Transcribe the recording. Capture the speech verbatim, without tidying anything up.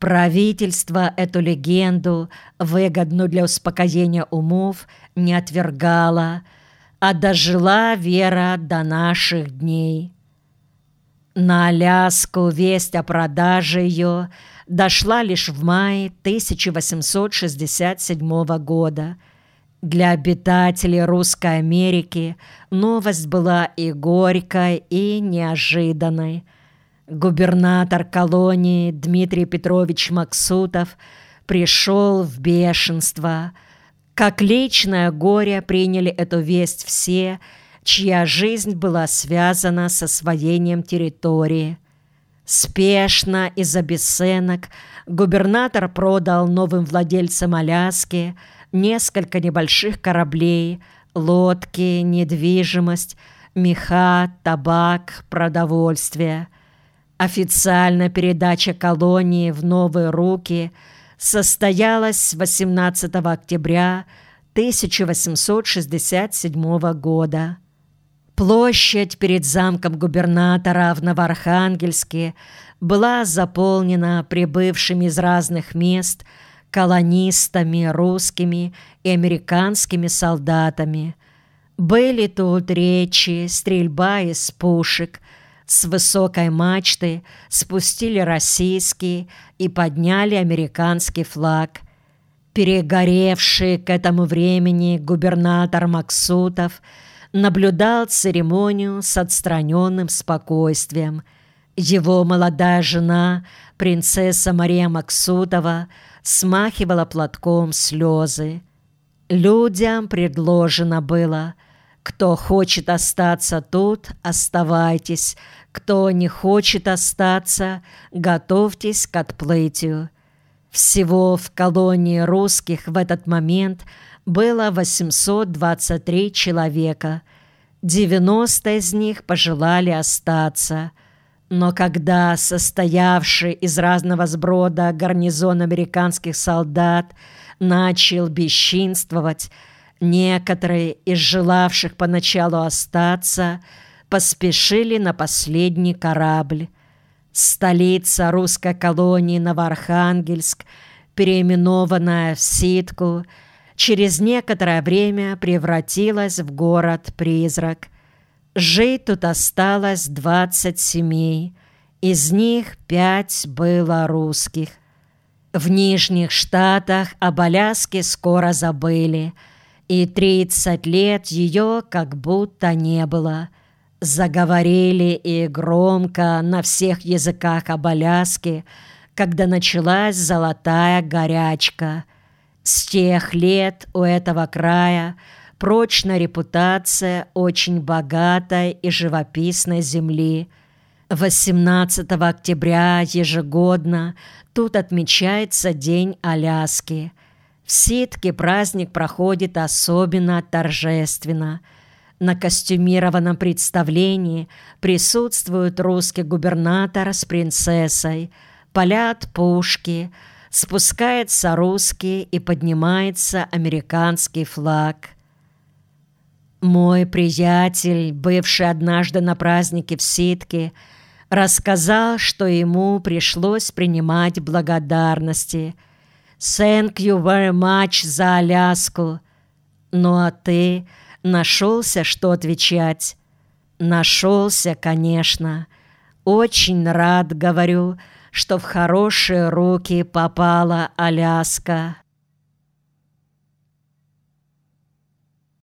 Правительство эту легенду, выгодную для успокоения умов, не отвергало, а дожила вера до наших дней. На Аляску весть о продаже ее дошла лишь в мае тысяча восемьсот шестьдесят седьмого года. Для обитателей Русской Америки новость была и горькой, и неожиданной. Губернатор колонии Дмитрий Петрович Максутов пришел в бешенство. Как личное горе приняли эту весть все, чья жизнь была связана с освоением территории. Спешно и за бесценок губернатор продал новым владельцам Аляски несколько небольших кораблей, лодки, недвижимость, меха, табак, продовольствие. Официальная передача колонии в новые руки состоялась восемнадцатого октября тысяча восемьсот шестьдесят седьмого года. Площадь перед замком губернатора в Новоархангельске была заполнена прибывшими из разных мест колонистами, русскими и американскими солдатами. Были тут речи, стрельба из пушек. С высокой мачты спустили российский и подняли американский флаг. Перегоревший к этому времени губернатор Максутов наблюдал церемонию с отстраненным спокойствием. Его молодая жена, принцесса Мария Максутова, смахивала платком слезы. Людям предложено было: кто хочет остаться тут, оставайтесь, кто не хочет остаться, готовьтесь к отплытию. Всего в колонии русских в этот момент было восемьсот двадцать три человека. девяносто из них пожелали остаться. Но когда состоявший из разного сброда гарнизон американских солдат начал бесчинствовать, некоторые из желавших поначалу остаться поспешили на последний корабль. Столица русской колонии Новоархангельск, переименованная в Ситку, через некоторое время превратилась в город-призрак. Жить тут осталось двадцать семей, из них пять было русских. В Нижних Штатах об Аляске скоро забыли, и тридцать лет ее как будто не было. Заговорили и громко на всех языках об Аляске, когда началась золотая горячка. С тех лет у этого края прочная репутация очень богатой и живописной земли. восемнадцатого октября ежегодно тут отмечается День Аляски. В Ситке праздник проходит особенно торжественно. На костюмированном представлении присутствует русский губернатор с принцессой, палят пушки, спускается русский и поднимается американский флаг. Мой приятель, бывший однажды на празднике в Ситке, рассказал, что ему пришлось принимать благодарности. «Thank you very much за Аляску». «Ну а ты нашелся, что отвечать?» «Нашелся, конечно. Очень рад, говорю, что в хорошие руки попала Аляска».